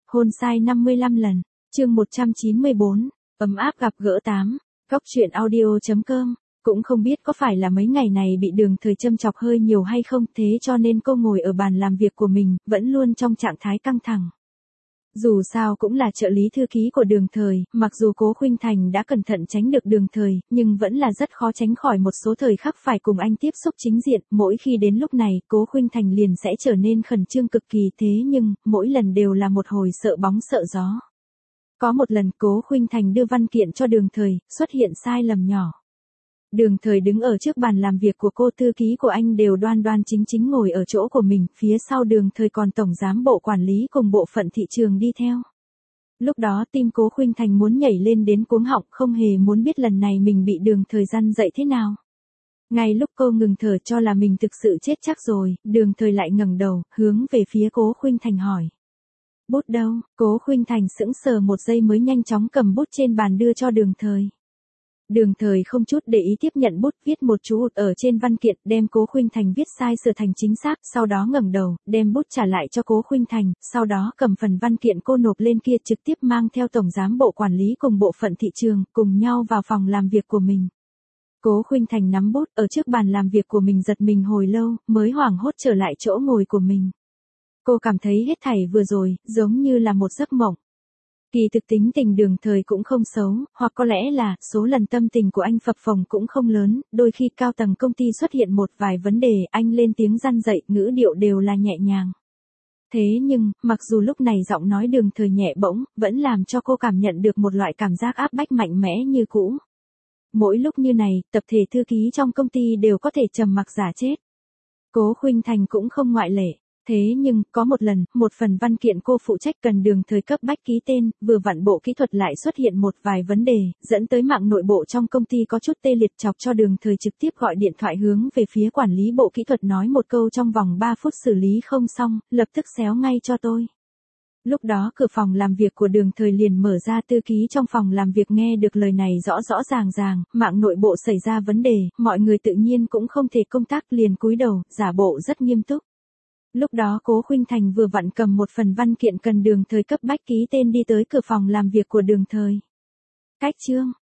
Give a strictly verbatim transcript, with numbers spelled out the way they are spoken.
Hôn sai năm mươi lăm lần, chương một trăm chín mươi bốn, ấm áp gặp gỡ tám, góc truyện audio chấm com. Cũng không biết có phải là mấy ngày này bị Đường Thời châm chọc hơi nhiều hay không, thế cho nên cô ngồi ở bàn làm việc của mình, vẫn luôn trong trạng thái căng thẳng. Dù sao cũng là trợ lý thư ký của Đường Thời, mặc dù Cố Khuynh Thành đã cẩn thận tránh được Đường Thời, nhưng vẫn là rất khó tránh khỏi một số thời khắc phải cùng anh tiếp xúc chính diện, mỗi khi đến lúc này, Cố Khuynh Thành liền sẽ trở nên khẩn trương cực kỳ, thế nhưng, mỗi lần đều là một hồi sợ bóng sợ gió. Có một lần Cố Khuynh Thành đưa văn kiện cho Đường Thời, xuất hiện sai lầm nhỏ. Đường Thời đứng ở trước bàn làm việc của cô, thư ký của anh đều đoan đoan chính chính ngồi ở chỗ của mình, phía sau Đường Thời còn tổng giám bộ quản lý cùng bộ phận thị trường đi theo. Lúc đó tim Cố Khuynh Thành muốn nhảy lên đến cuống họng, không hề muốn biết lần này mình bị Đường Thời răn dạy thế nào. Ngay lúc cô ngừng thở cho là mình thực sự chết chắc rồi, Đường Thời lại ngẩng đầu, hướng về phía Cố Khuynh Thành hỏi. Bút đâu? Cố Khuynh Thành sững sờ một giây mới nhanh chóng cầm bút trên bàn đưa cho Đường Thời. Đường Thời không chút để ý tiếp nhận bút, viết một chú ụt ở trên văn kiện, đem Cố Khuynh Thành viết sai sửa thành chính xác, sau đó ngẩng đầu, đem bút trả lại cho Cố Khuynh Thành, sau đó cầm phần văn kiện cô nộp lên kia trực tiếp mang theo tổng giám bộ quản lý cùng bộ phận thị trường, cùng nhau vào phòng làm việc của mình. Cố Khuynh Thành nắm bút ở trước bàn làm việc của mình giật mình hồi lâu, mới hoảng hốt trở lại chỗ ngồi của mình. Cô cảm thấy hết thảy vừa rồi, giống như là một giấc mộng. Kỳ thực tính tình Đường Thời cũng không xấu, hoặc có lẽ là, số lần tâm tình của anh phập phồng cũng không lớn, đôi khi cao tầng công ty xuất hiện một vài vấn đề, anh lên tiếng răn dạy, ngữ điệu đều là nhẹ nhàng. Thế nhưng, mặc dù lúc này giọng nói Đường Thời nhẹ bỗng, vẫn làm cho cô cảm nhận được một loại cảm giác áp bách mạnh mẽ như cũ. Mỗi lúc như này, tập thể thư ký trong công ty đều có thể trầm mặc giả chết. Cố Khuynh Thành cũng không ngoại lệ. Thế nhưng, có một lần, một phần văn kiện cô phụ trách cần Đường Thời cấp bách ký tên, vừa vặn bộ kỹ thuật lại xuất hiện một vài vấn đề, dẫn tới mạng nội bộ trong công ty có chút tê liệt, chọc cho Đường Thời trực tiếp gọi điện thoại hướng về phía quản lý bộ kỹ thuật nói một câu trong vòng ba phút xử lý không xong, lập tức xéo ngay cho tôi. Lúc đó cửa phòng làm việc của Đường Thời liền mở ra, thư ký trong phòng làm việc nghe được lời này rõ rõ ràng ràng, mạng nội bộ xảy ra vấn đề, mọi người tự nhiên cũng không thể công tác, liền cúi đầu, giả bộ rất nghiêm túc. Lúc đó Cố Khuynh Thành vừa vặn cầm một phần văn kiện cần Đường Thời cấp bách ký tên đi tới cửa phòng làm việc của Đường Thời. Cách chương,